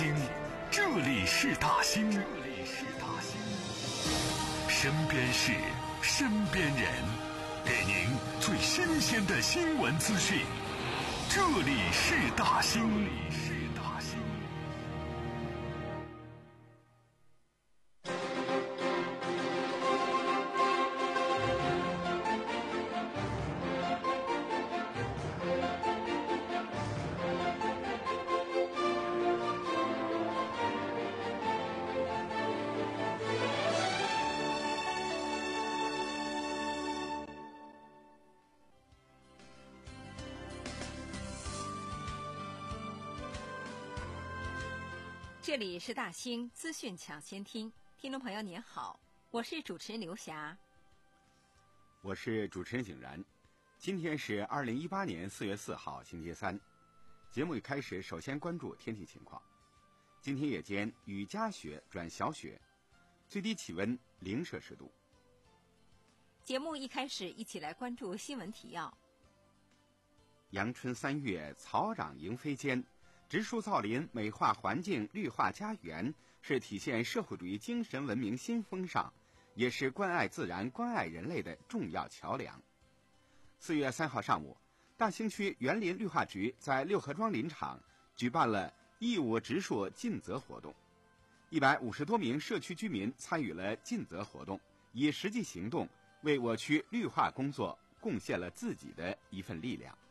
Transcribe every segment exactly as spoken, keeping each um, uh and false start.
兴，这里是大兴，这里是大兴。身边事，身边人，给您最新鲜的新闻资讯。这里是大兴，这里是大兴。 这里是大兴资讯抢先听，听众朋友您好，我是主持人刘霞， 我是主持人景然。今天是二零一八年四月四号，星期三。节目一开始，首先关注天气情况。今天夜间雨夹雪转小雪，最低气温零摄氏度。 节目一开始，一起来关注新闻提要。 阳春三月，草长莺飞间。植树造林，美化环境，绿化家园，是体现社会主义精神文明新风尚，也是关爱自然、关爱人类的重要桥梁。四月三号上午，大兴区园林绿化局在六合庄林场举办了义务植树尽责活动，一百五十多名社区居民参与了尽责活动，以实际行动为我区绿化工作贡献了自己的一份力量。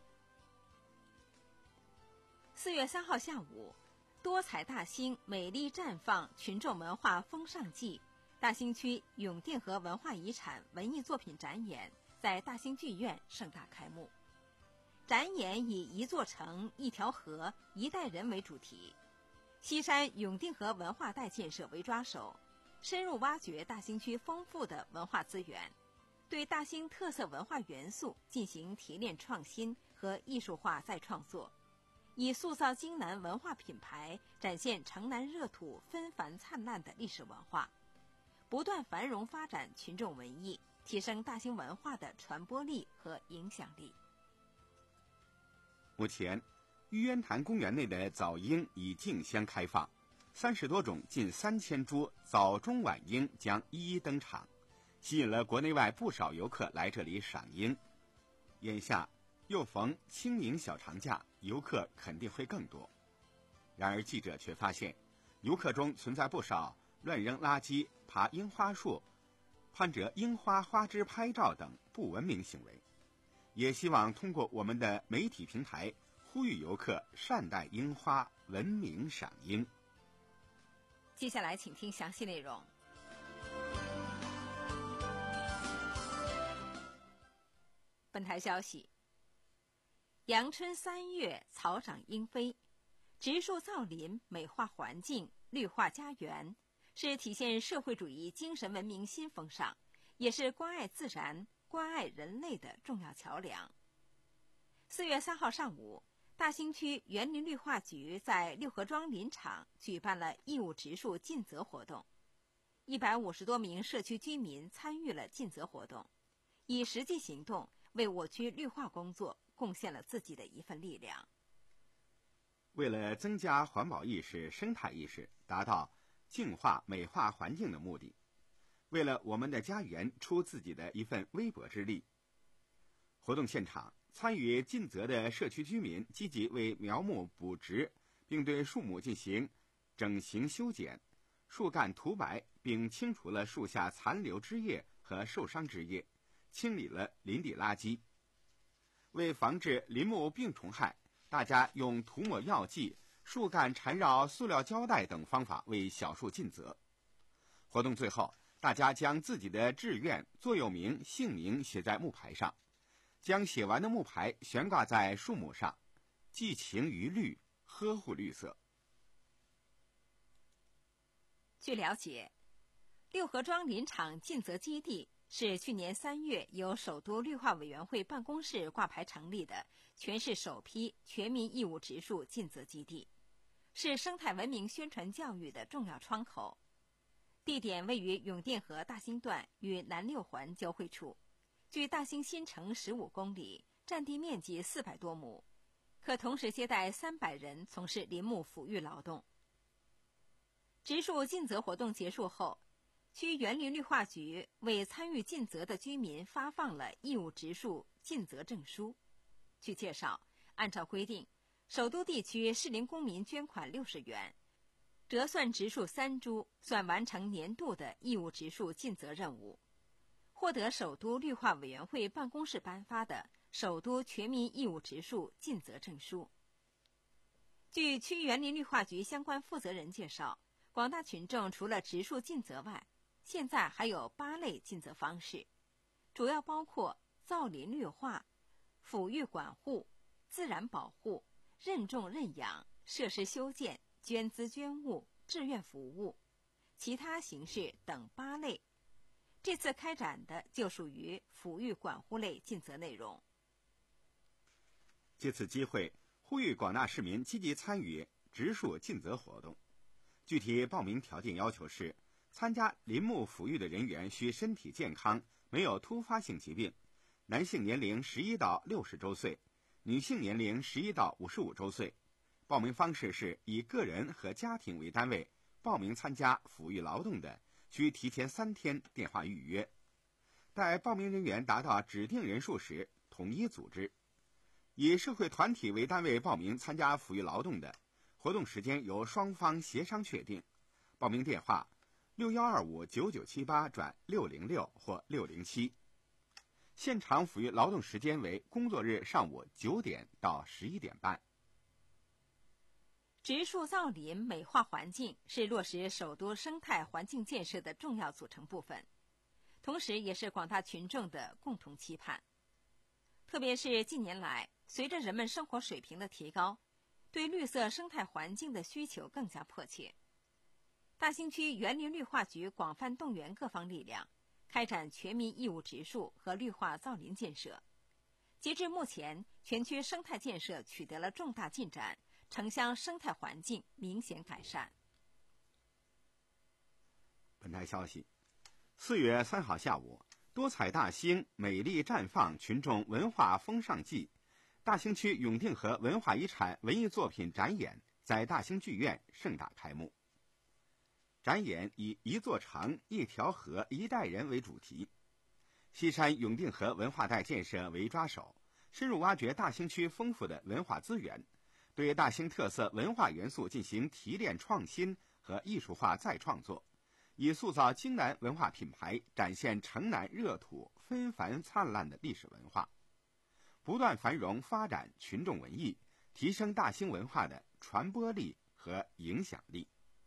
四月三号下午，多彩大兴，美丽绽放，群众文化风尚季大兴区永定河文化遗产文艺作品展演在大兴剧院盛大开幕。展演以一座城、一条河、一代人为主题，西山永定河文化带建设为抓手，深入挖掘大兴区丰富的文化资源，对大兴特色文化元素进行提炼创新和艺术化再创作，以塑造京南文化品牌，展现城南热土纷繁灿烂的历史文化，不断繁荣发展群众文艺，提升大兴文化的传播力和影响力。 目前，玉渊潭公园内的早樱已竞相开放，三十多种近三千株早中晚樱将一一登场，吸引了国内外不少游客来这里赏樱。眼下又逢清明小长假，游客肯定会更多。然而记者却发现，游客中存在不少乱扔垃圾、爬樱花树、攀着樱花花枝拍照等不文明行为。也希望通过我们的媒体平台，呼吁游客善待樱花，文明赏樱。 接下来请听详细内容。本台消息，阳春三月，草长莺飞，植树造林，美化环境，绿化家园，是体现社会主义精神文明新风尚，也是关爱自然、关爱人类的重要桥梁。四月三号上午，大兴区园林绿化局在六合庄林场举办了义务植树尽责活动，一百五十多名社区居民参与了尽责活动，以实际行动为我区绿化工作贡献了自己的一份力量。 为了增加环保意识、生态意识，达到净化美化环境的目的，为了我们的家园出自己的一份微薄之力。活动现场，参与尽责的社区居民积极为苗木补植，并对树木进行整形修剪，树干涂白，并清除了树下残留枝叶和受伤枝叶，清理了林地垃圾。为防治林木病虫害，大家用涂抹药剂、树干缠绕塑料胶带等方法为小树尽责。活动最后，大家将自己的志愿、座右铭、姓名写在木牌上，将写完的木牌悬挂在树木上，寄情于绿，呵护绿色。 据了解，六合庄林场尽责基地是去年三月由首都绿化委员会办公室挂牌成立的全市首批全民义务植树尽责基地，是生态文明宣传教育的重要窗口。地点位于永定河大兴段与南六环交汇处，距大兴新城十五公里，占地面积四百多亩，可同时接待三百人从事林木抚育劳动。 植树尽责活动结束后，区园林绿化局为参与尽责的居民发放了义务植树尽责证书。据介绍，按照规定，首都地区适龄公民捐款六十元，折算植树三株，算完成年度的义务植树尽责任务。获得首都绿化委员会办公室颁发的首都全民义务植树尽责证书。据区园林绿化局相关负责人介绍，广大群众除了植树尽责外，现在还有八类尽责方式，主要包括造林绿化、抚育管护、自然保护、认种认养、设施修建、捐资捐物、志愿服务、其他形式等八类。这次开展的就属于抚育管护类尽责内容。 借此机会，呼吁广大市民积极参与植树尽责活动。具体报名条件要求是：参加林木抚育的人员需身体健康，没有突发性疾病，男性年龄十一到六十周岁，女性年龄十一到五十五周岁。报名方式是以个人和家庭为单位，报名参加抚育劳动的，需提前三天电话预约。待报名人员达到指定人数时，统一组织。以社会团体为单位报名参加抚育劳动的，活动时间由双方协商确定。报名电话：六幺二五九九七八转六零六或六零七。现场抚育劳动时间为工作日上午九点到十一点半。 植树造林美化环境是落实首都生态环境建设的重要组成部分，同时也是广大群众的共同期盼。特别是近年来，随着人们生活水平的提高，对绿色生态环境的需求更加迫切。大兴区园林绿化局广泛动员各方力量，开展全民义务植树和绿化造林建设。截至目前，全区生态建设取得了重大进展，城乡生态环境明显改善。 本台消息：四月三号下午，多彩大兴，美丽绽放，群众文化风尚季大兴区永定河文化遗产文艺作品展演在大兴剧院盛大开幕。展演以一座城、一条河、一代人为主题，西山永定河文化带建设为抓手，深入挖掘大兴区丰富的文化资源，对大兴特色文化元素进行提炼创新和艺术化再创作，以塑造京南文化品牌，展现城南热土纷繁灿烂的历史文化，不断繁荣发展群众文艺，提升大兴文化的传播力和影响力。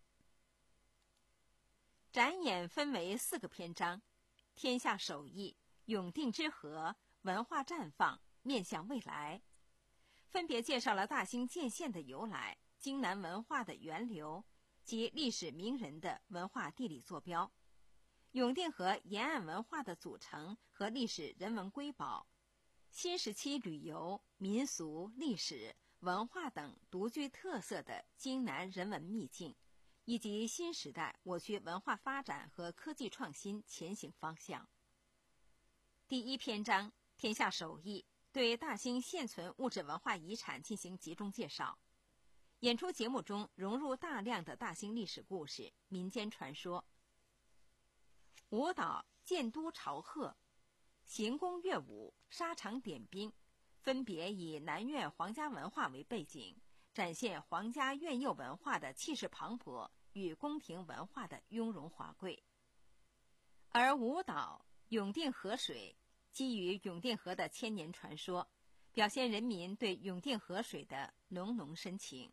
展演分为四个篇章：天下首义、永定之河、文化绽放、面向未来，分别介绍了大兴建县的由来、京南文化的源流及历史名人的文化地理坐标，永定河沿岸文化的组成和历史人文瑰宝，新时期旅游、民俗、历史、文化等独具特色的京南人文秘境，以及新时代我区文化发展和科技创新前行方向。第一篇章天下首义对大兴现存物质文化遗产进行集中介绍。演出节目中融入大量的大兴历史故事、民间传说。舞蹈建都朝贺、行宫乐舞、沙场点兵，分别以南苑皇家文化为背景，展现皇家苑囿文化的气势磅礴与宫廷文化的雍容华贵。而舞蹈永定河水基于永定河的千年传说，表现人民对永定河水的浓浓深情。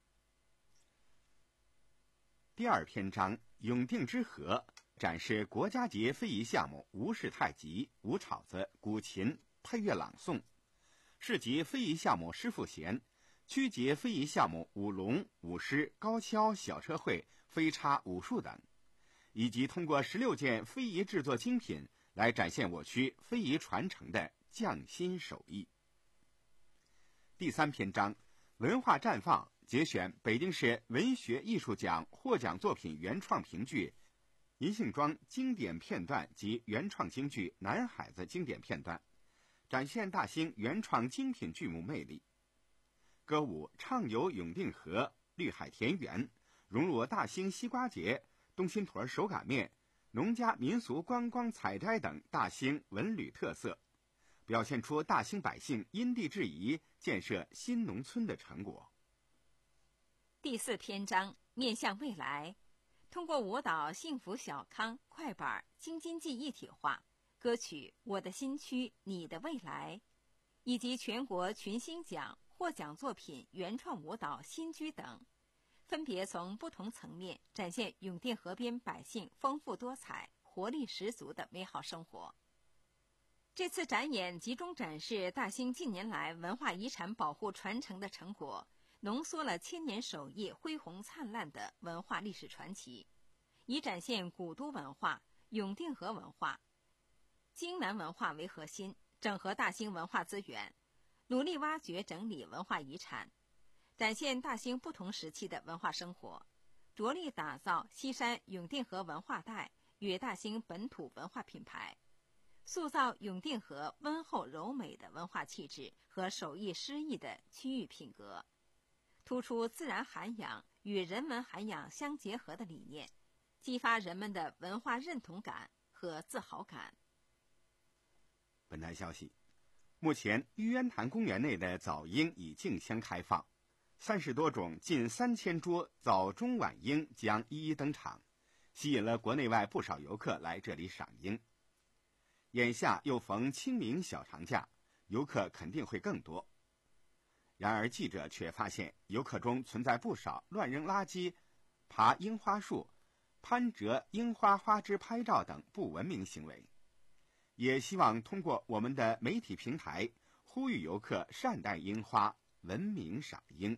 第二篇章永定之河展示国家级非遗项目吴氏太极、吴炒子、古琴、配乐朗诵，市级非遗项目诗赋弦，区级非遗项目舞龙、舞狮、高跷、小车会、飞叉、武术等，以及通过十六件非遗制作精品来展现我区非遗传承的匠心手艺。第三篇章文化绽放节选北京市文学艺术奖获奖作品原创评剧银杏庄经典片段及原创京剧《男孩子》经典片段，展现大兴原创精品剧目魅力。歌舞畅游永定河、绿海田园，融入大兴西瓜节， 东新坨手擀面、农家民俗观光采摘等大兴文旅特色，表现出大兴百姓因地制宜建设新农村的成果。 第四篇章面向未来，通过舞蹈幸福小康、快板、京津冀一体化、歌曲我的新区你的未来，以及全国群星奖获奖作品原创舞蹈新居等，分别从不同层面展现永定河边百姓丰富多彩、活力十足的美好生活。这次展演集中展示大兴近年来文化遗产保护传承的成果，浓缩了千年手艺恢宏灿烂的文化历史传奇，以展现古都文化、永定河文化、京南文化为核心，整合大兴文化资源，努力挖掘整理文化遗产，展现大兴不同时期的文化生活，着力打造西山永定河文化带与大兴本土文化品牌，塑造永定河温厚柔美的文化气质和手艺诗意的区域品格，突出自然涵养与人文涵养相结合的理念，激发人们的文化认同感和自豪感。 本台消息，目前玉渊潭公园内的早樱已竞相开放，三十多种近三千株早中晚樱将一一登场，吸引了国内外不少游客来这里赏樱。眼下又逢清明小长假，游客肯定会更多。然而记者却发现，游客中存在不少乱扔垃圾、爬樱花树、攀折樱花花枝拍照等不文明行为。也希望通过我们的媒体平台，呼吁游客善待樱花，文明赏樱。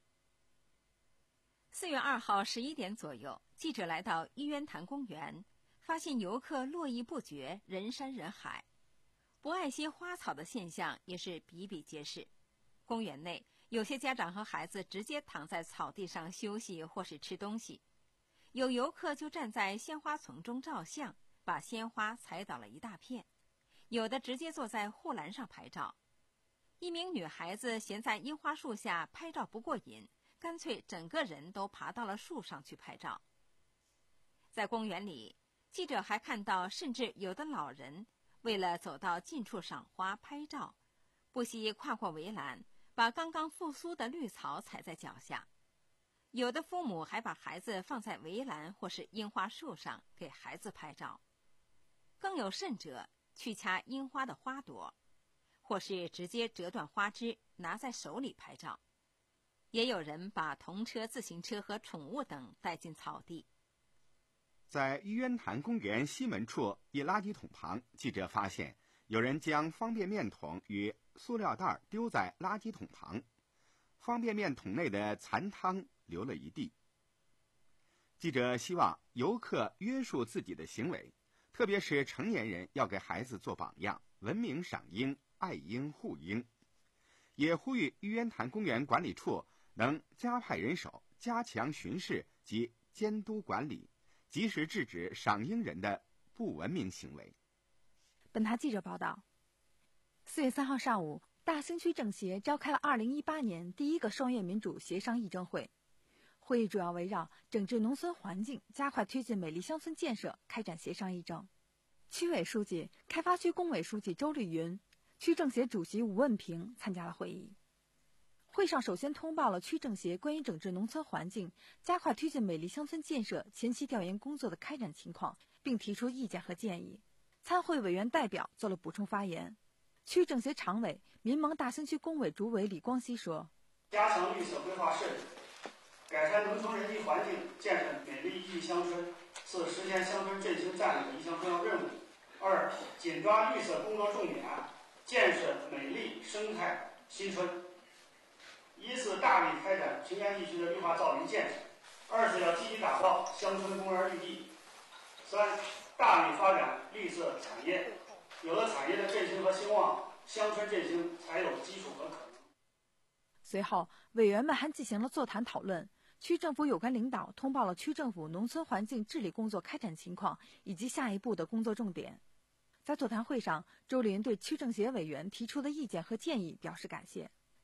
四月二号十一点左右，记者来到玉渊潭公园，发现游客络绎不绝，人山人海，不爱惜花草的现象也是比比皆是。公园内有些家长和孩子直接躺在草地上休息或是吃东西，有游客就站在鲜花丛中照相，把鲜花踩倒了一大片，有的直接坐在护栏上拍照。一名女孩子闲在樱花树下拍照不过瘾，干脆整个人都爬到了树上去拍照。在公园里，记者还看到甚至有的老人为了走到近处赏花拍照，不惜跨过围栏，把刚刚复苏的绿草踩在脚下。有的父母还把孩子放在围栏或是樱花树上给孩子拍照，更有甚者去掐樱花的花朵，或是直接折断花枝拿在手里拍照。也有人把童车、自行车和宠物等带进草地。 在玉渊潭公园西门处一垃圾桶旁，记者发现有人将方便面桶与塑料袋丢在垃圾桶旁，方便面桶内的残汤流了一地。记者希望游客约束自己的行为，特别是成年人要给孩子做榜样，文明赏樱，爱樱护樱。也呼吁玉渊潭公园管理处能加派人手，加强巡视及监督管理，及时制止赏樱人的不文明行为。 本台记者报道，四月三号上午，大兴区政协召开了二零一八年第一个双月民主协商议政会。会议主要围绕整治农村环境、加快推进美丽乡村建设开展协商议政。区委书记、开发区工委书记周丽云、区政协主席吴问平参加了会议。会上首先通报了区政协关于整治农村环境、加快推进美丽乡村建设前期调研工作的开展情况，并提出意见和建议。参会委员代表做了补充发言。区政协常委、民盟大兴区工委主委李光熙说： 加强绿色规划设计，改善农村人居环境，建设美丽宜乡村，是实现乡村振兴战略的一项重要任务。二、紧抓绿色工作重点，建设美丽生态新村。一是大力开展平原地区的绿化造林建设，二是要积极打造乡村公园绿地。三、大力发展绿色产业，有了产业的振兴和兴旺，乡村振兴才有基础和可能。 随后，委员们还进行了座谈讨论。区政府有关领导通报了区政府农村环境治理工作开展情况以及下一步的工作重点。在座谈会上，周丽云对区政协委员提出的意见和建议表示感谢。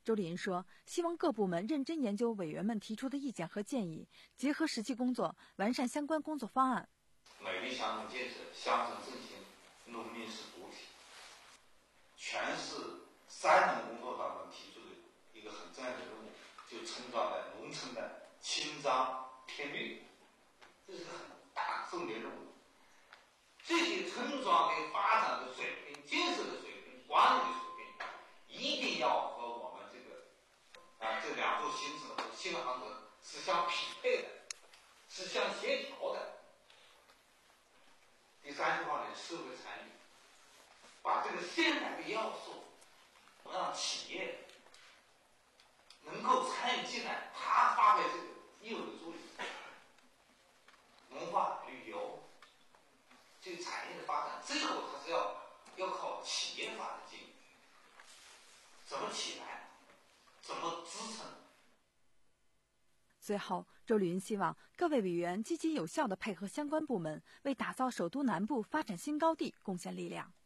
周丽云说，希望各部门认真研究委员们提出的意见和建议，结合实际工作，完善相关工作方案。 美丽乡村建设、乡村振兴、农民是主体，全是三农工作当中提出的一个很重要的任务，就村庄的农村的清脏偏绿，这是个很大重点任务。这些村庄的发展的水平、建设的水平、管理的水平，一定要和我们这个啊这两座新城和新航城是相匹配的，是相协调的。第三句话呢，社会参与，把这个现代的要素让企业能够参与进来，它发挥这个应有的作用。文化旅游这个产业的发展，最后它是要要靠企业发展进去，怎么起来，怎么支撑。 最后，周丽云希望各位委员积极有效地配合相关部门，为打造首都南部发展新高地贡献力量。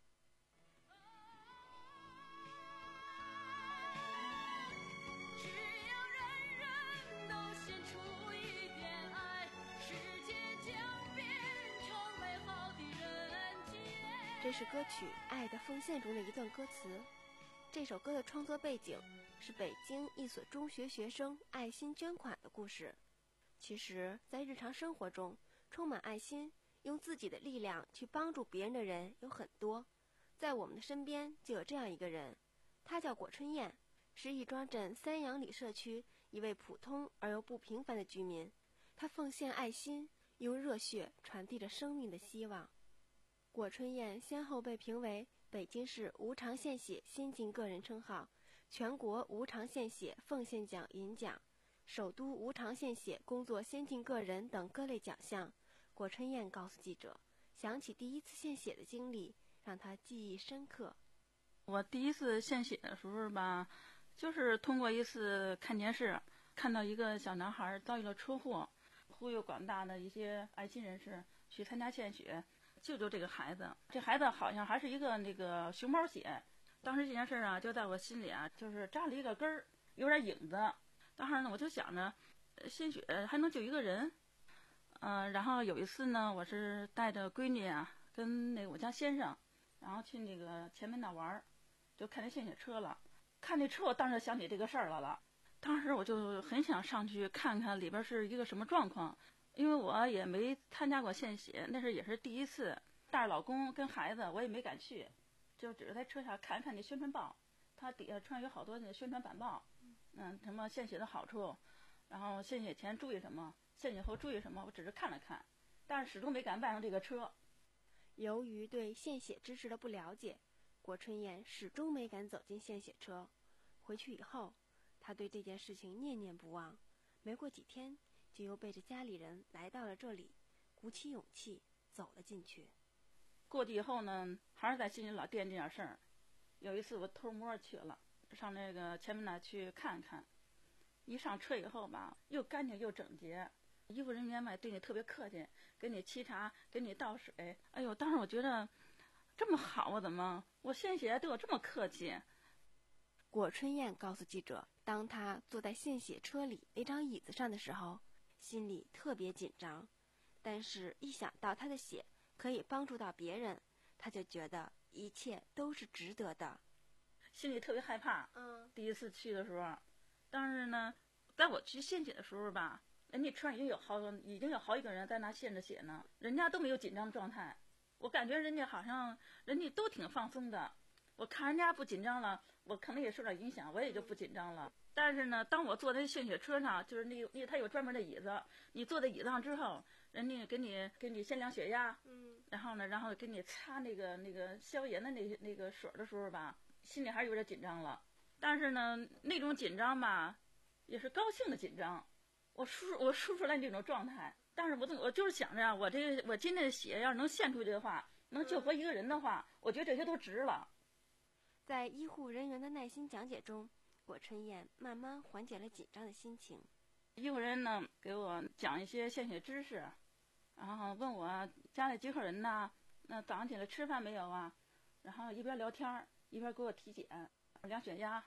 这是歌曲《爱的奉献》中的一段歌词。这首歌的创作背景是北京一所中学学生爱心捐款的故事。其实，在日常生活中，充满爱心，用自己的力量去帮助别人的人有很多。在我们的身边就有这样一个人，他叫果春燕，是亦庄镇三阳里社区一位普通而又不平凡的居民。他奉献爱心，用热血传递着生命的希望。果春燕先后被评为北京市无偿献血先进个人称号、全国无偿献血奉献奖银奖、首都无偿献血工作先进个人等各类奖项。果春燕告诉记者，想起第一次献血的经历，让她记忆深刻。 我第一次献血的时候吧，就是通过一次看电视，看到一个小男孩遭遇了车祸，呼吁广大的一些爱心人士去参加献血，救救这个孩子。这孩子好像还是一个那个熊猫血。当时这件事啊，就在我心里啊，就是扎了一个根儿，有点影子。当时呢，我就想着，献血还能救一个人。嗯、呃，然后有一次呢，我是带着闺女啊，跟那个我家先生，然后去那个前门那玩儿，就看见献血车了。看那车，我当时想起这个事儿来了。当时我就很想上去看看里边是一个什么状况。因为我也没参加过献血，那是也是第一次，带着老公跟孩子，我也没敢去，就只是在车上看看那宣传报，它底下穿有好多那宣传板报，嗯，什么献血的好处，然后献血前注意什么，献血后注意什么，我只是看了看，但是始终没敢迈上这个车。 由于对献血知识的不了解，果春燕始终没敢走进献血车。回去以后，她对这件事情念念不忘。没过几天，就又背着家里人来到了这里，鼓起勇气走了进去。 过去以后呢，还是在心里老惦记点事儿。有一次我偷摸去了，上那个前门那去看看。一上车以后吧，又干净又整洁，医护人员嘛对你特别客气，给你沏茶，给你倒水。哎呦，当时我觉得这么好啊，怎么我献血对我这么客气？ 果春燕告诉记者，当她坐在献血车里那张椅子上的时候，心里特别紧张，但是一想到他的血可以帮助到别人，他就觉得一切都是值得的。 心里特别害怕。 嗯， 第一次去的时候，但是呢，在我去献血的时候吧，人家车上已经有好已经有好几个人在那献着血呢，人家都没有紧张的状态，我感觉人家好像人家都挺放松的。我看人家不紧张了，我可能也受点影响，我也就不紧张了。但是呢，当我坐在献血车上，就是那那他有专门的椅子，你坐在椅子上之后，人家给你给你先量血压， 嗯， 然后呢，然后给你擦那个那个消炎的那那个水的时候吧，心里还是有点紧张了。但是呢，那种紧张吧，也是高兴的紧张，我说我说出来那种状态。但是我我就是想着，我这个我今天的血要是能献出去的话，能救活一个人的话，我觉得这些都值了。 在医护人员的耐心讲解中，果春燕慢慢缓解了紧张的心情。 医护人呢给我讲一些献血知识，然后问我家里几口人呢，那早上起来吃饭没有啊？然后一边聊天一边给我体检、量血压、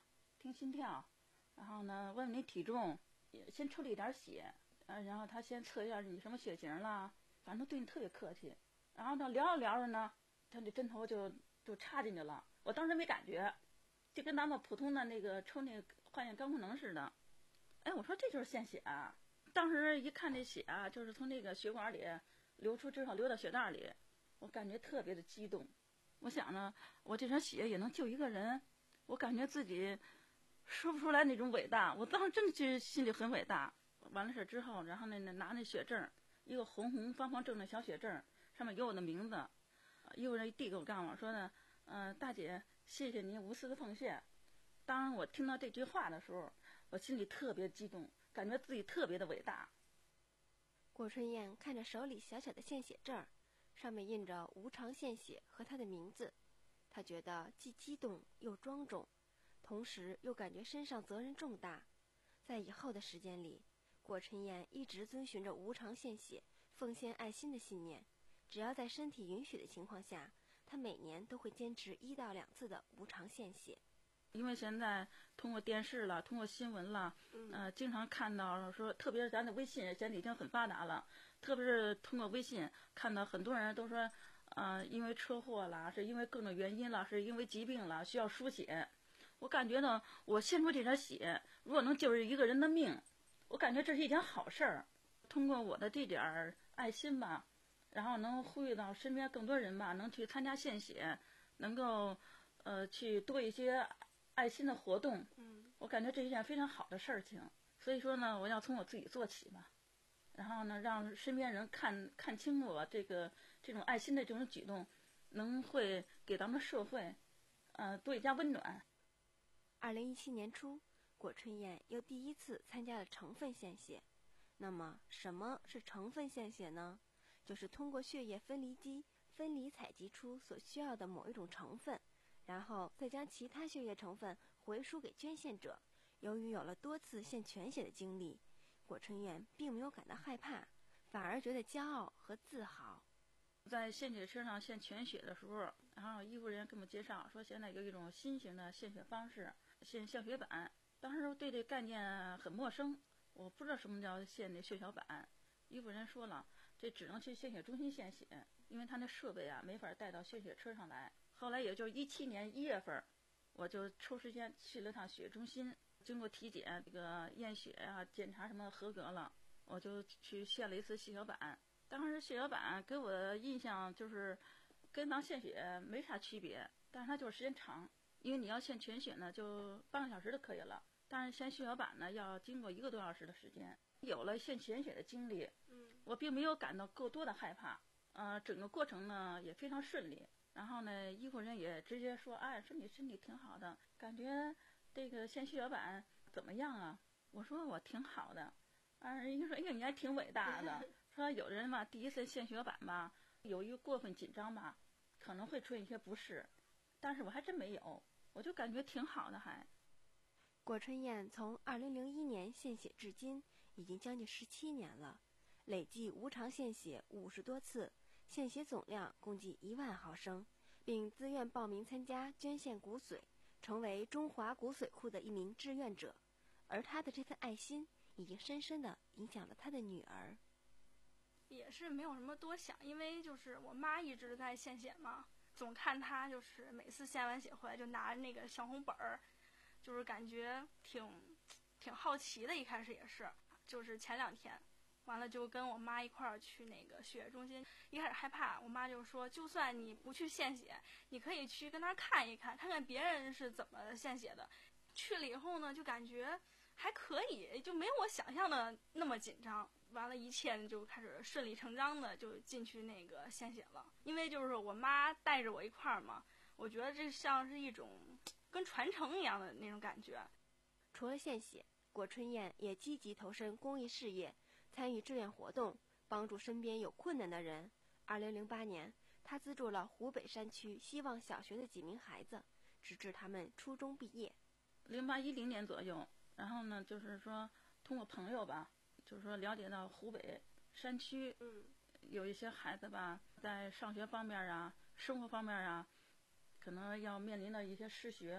听心跳，然后呢问问你体重，先抽了一点血，呃，然后他先测一下你什么血型啦，反正对你特别客气。然后呢聊着聊着呢，他这针头就就插进去了，我当时没感觉，就跟咱们普通的那个抽那个化验肝功能似的。哎，我说这就是献血啊！当时一看这血啊，就是从那个血管里流出之后流到血袋里，我感觉特别的激动。我想呢，我这点血也能救一个人，我感觉自己说不出来那种伟大。我当时真的觉得心里很伟大。完了事之后，然后呢拿那血证，一个红红方方正的小血证，上面有我的名字。医务人员递给我告诉我说呢，嗯、呃，大姐，谢谢您无私的奉献。当我听到这句话的时候，我心里特别激动，感觉自己特别的伟大。 郭春燕看着手里小小的献血证，上面印着无偿献血和她的名字，她觉得既激动又庄重，同时又感觉身上责任重大。在以后的时间里，郭春燕一直遵循着无偿献血、奉献爱心的信念，只要在身体允许的情况下，她每年都会坚持一到两次的无偿献血。 因为现在通过电视了，通过新闻了，呃，经常看到说，特别是咱的微信现在已经很发达了，特别是通过微信看到很多人都说，呃，因为车祸啦，是因为各种原因了，是因为疾病了，需要输血。我感觉呢，我献出这点血，如果能救一个人的命，我感觉这是一件好事儿。通过我的这点爱心吧，然后能呼吁到身边更多人吧，能去参加献血，能够呃去多一些爱心的活动， 嗯， 我感觉这是一件非常好的事情。所以说呢，我要从我自己做起吧，然后呢，让身边人看看清楚我这个这种爱心的这种举动，能会给咱们社会，呃，多一加温暖。 二零一七年初，郭春燕又第一次参加了成分献血。那么，什么是成分献血呢？就是通过血液分离机分离采集出所需要的某一种成分，然后再将其他血液成分回输给捐献者。由于有了多次献全血的经历，郭春燕并没有感到害怕，反而觉得骄傲和自豪。 在献血车上献全血的时候，然后医护人员给我们介绍说，现在有一种新型的献血方式，献血小板。当时对这概念很陌生，我不知道什么叫献那血小板。医护人员说了，这只能去献血中心献血，因为他那设备啊没法带到献血车上来。后来也就一七年一月份，我就抽时间去了趟血液中心，经过体检，这个验血啊、检查什么合格了，我就去献了一次血小板。当时血小板给我的印象就是跟咱献血没啥区别，但是它就是时间长，因为你要献全血呢，就半个小时就可以了，但是献血小板呢要经过一个多小时的时间。有了献全血的经历，我并没有感到过多的害怕，呃，整个过程呢也非常顺利。然后呢，医护人也直接说，哎，说你身体挺好的，感觉这个献血小板怎么样啊？我说我挺好的。啊，人家说，哎呀，你还挺伟大的。说有的人吧，第一次献血板吧，有一个过分紧张吧，可能会出现一些不适，但是我还真没有，我就感觉挺好的还。 郭春燕从二零零一年献血至今，已经将近十七年了，累计无偿献血五十多次，献血总量共计一万毫升，并自愿报名参加捐献骨髓，成为中华骨髓库的一名志愿者。而他的这份爱心，已经深深地影响了他的女儿。 也是没有什么多想，因为就是我妈一直在献血嘛，总看她就是每次献完血回来就拿那个小红本儿，就是感觉挺挺好奇的。一开始也是，就是前两天完了就跟我妈一块儿去那个血液中心，一开始害怕，我妈就说就算你不去献血，你可以去跟那儿看一看，看看别人是怎么献血的。去了以后呢，就感觉还可以，就没有我想象的那么紧张。完了，一切就开始顺理成章的就进去那个献血了。因为就是我妈带着我一块儿嘛，我觉得这像是一种跟传承一样的那种感觉。 除了献血，郭春燕也积极投身公益事业，参与志愿活动，帮助身边有困难的人。二零零八年，她资助了湖北山区希望小学的几名孩子，直至他们初中毕业。 零八一零年左右，然后呢，就是说通过朋友吧，就是说了解到湖北山区， 嗯， 有一些孩子吧，在上学方面啊、生活方面啊，可能要面临到一些失学，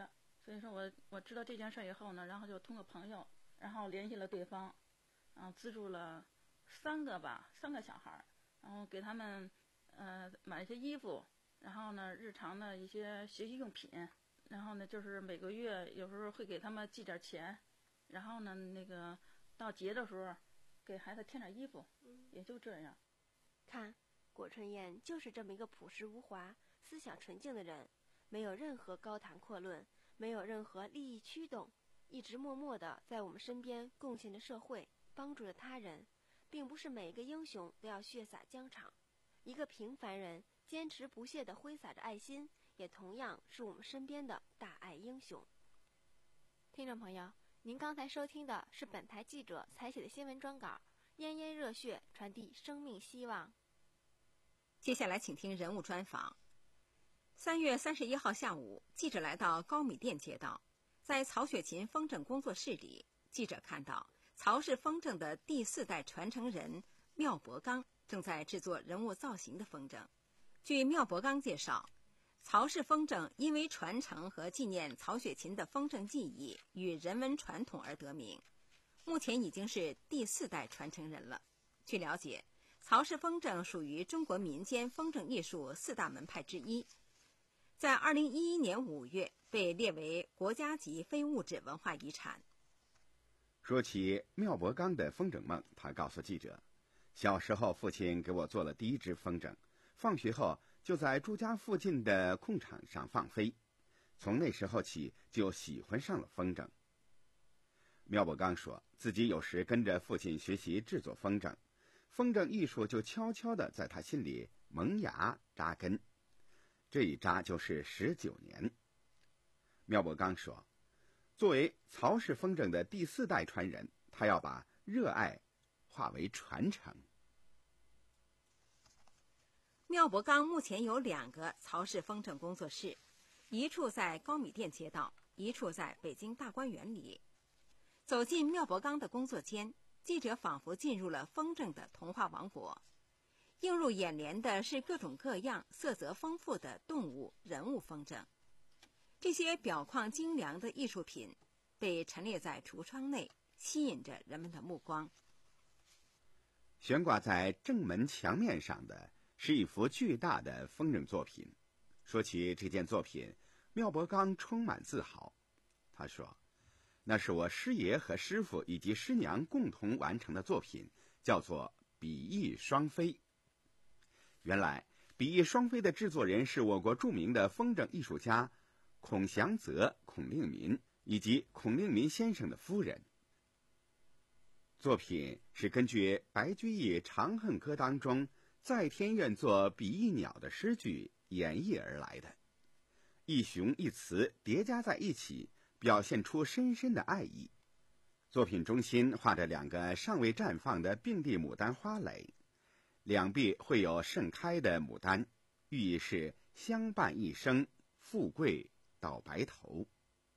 所以说我我知道这件事以后呢，然后就通过朋友，然后联系了对方，然后资助了三个吧，三个小孩，然后给他们呃买一些衣服，然后呢日常的一些学习用品，然后呢就是每个月有时候会给他们寄点钱，然后呢那个到节的时候给孩子添点衣服，也就这样。 看，果春燕就是这么一个朴实无华、思想纯净的人，没有任何高谈阔论，没有任何利益驱动，一直默默地在我们身边贡献着社会，帮助着他人。并不是每一个英雄都要血洒疆场，一个平凡人坚持不懈地挥洒着爱心，也同样是我们身边的大爱英雄。听众朋友，您刚才收听的是本台记者采写的新闻专稿，炎炎热血传递生命希望。 接下来请听人物专访。三月三十一号下午，记者来到高米店街道，在曹雪芹风筝工作室里，记者看到曹氏风筝的第四代传承人缪伯刚正在制作人物造型的风筝。据缪伯刚介绍，曹氏风筝因为传承和纪念曹雪芹的风筝技艺与人文传统而得名，目前已经是第四代传承人了。据了解，曹氏风筝属于中国民间风筝艺术四大门派之一，在二零一一年五月被列为国家级非物质文化遗产。 说起缪伯刚的风筝梦，他告诉记者，小时候父亲给我做了第一只风筝，放学后就在住家附近的空场上放飞，从那时候起就喜欢上了风筝。缪伯刚说自己有时跟着父亲学习制作风筝，风筝艺术就悄悄地在他心里萌芽扎根，这一扎就是十九年。缪伯刚说，作为曹氏风筝的第四代传人，他要把热爱化为传承。 缪伯刚目前有两个曹氏风筝工作室，一处在高米店街道，一处在北京大观园里。走进缪伯刚的工作间，记者仿佛进入了风筝的童话王国。映入眼帘的是各种各样、色泽丰富的动物、人物风筝。这些表框精良的艺术品被陈列在橱窗内，吸引着人们的目光。 悬挂在正门墙面上的是一幅巨大的风筝作品。说起这件作品，缪伯刚充满自豪。他说，那是我师爷和师傅以及师娘共同完成的作品，叫做比翼双飞。原来比翼双飞的制作人是我国著名的风筝艺术家孔祥泽、孔令民以及孔令民先生的夫人。作品是根据白居易《长恨歌》当中在天愿作比翼鸟的诗句演绎而来的，一雄一雌叠加在一起，表现出深深的爱意。作品中心画着两个尚未绽放的并蒂牡丹花蕾，两臂会有盛开的牡丹，寓意是相伴一生，富贵到白头。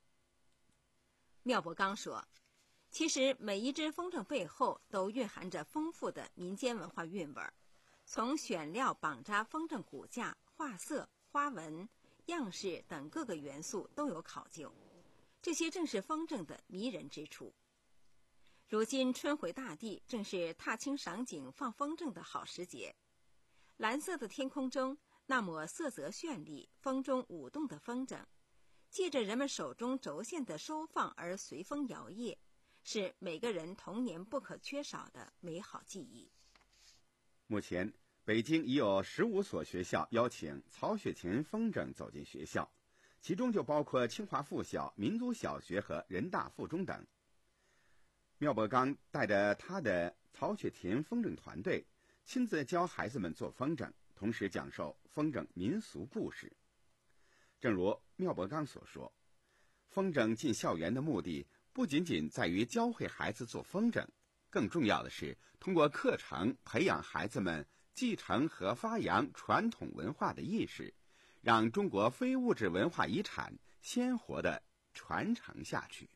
缪伯刚说，其实每一只风筝背后都蕴含着丰富的民间文化韵味，从选料、绑扎风筝骨架、画色、花纹、样式等各个元素都有考究，这些正是风筝的迷人之处。如今春回大地，正是踏青赏景放风筝的好时节。蓝色的天空中，那抹色泽绚丽、风中舞动的风筝，借着人们手中轴线的收放而随风摇曳，是每个人童年不可缺少的美好记忆。 目前，北京已有十五所学校邀请曹雪芹风筝走进学校，其中就包括清华附小、民族小学和人大附中等。缪伯刚带着他的曹雪芹风筝团队，亲自教孩子们做风筝，同时讲授风筝民俗故事。正如缪伯刚所说，风筝进校园的目的不仅仅在于教会孩子做风筝，更重要的是通过课程培养孩子们继承和发扬传统文化的意识，让中国非物质文化遗产鲜活地传承下去。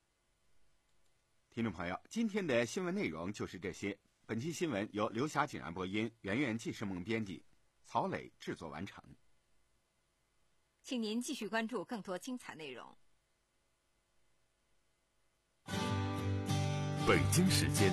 听众朋友，今天的新闻内容就是这些。本期新闻由刘霞景然播音，圆圆纪世梦编辑，曹磊制作完成。 请您继续关注更多精彩内容。 北京时间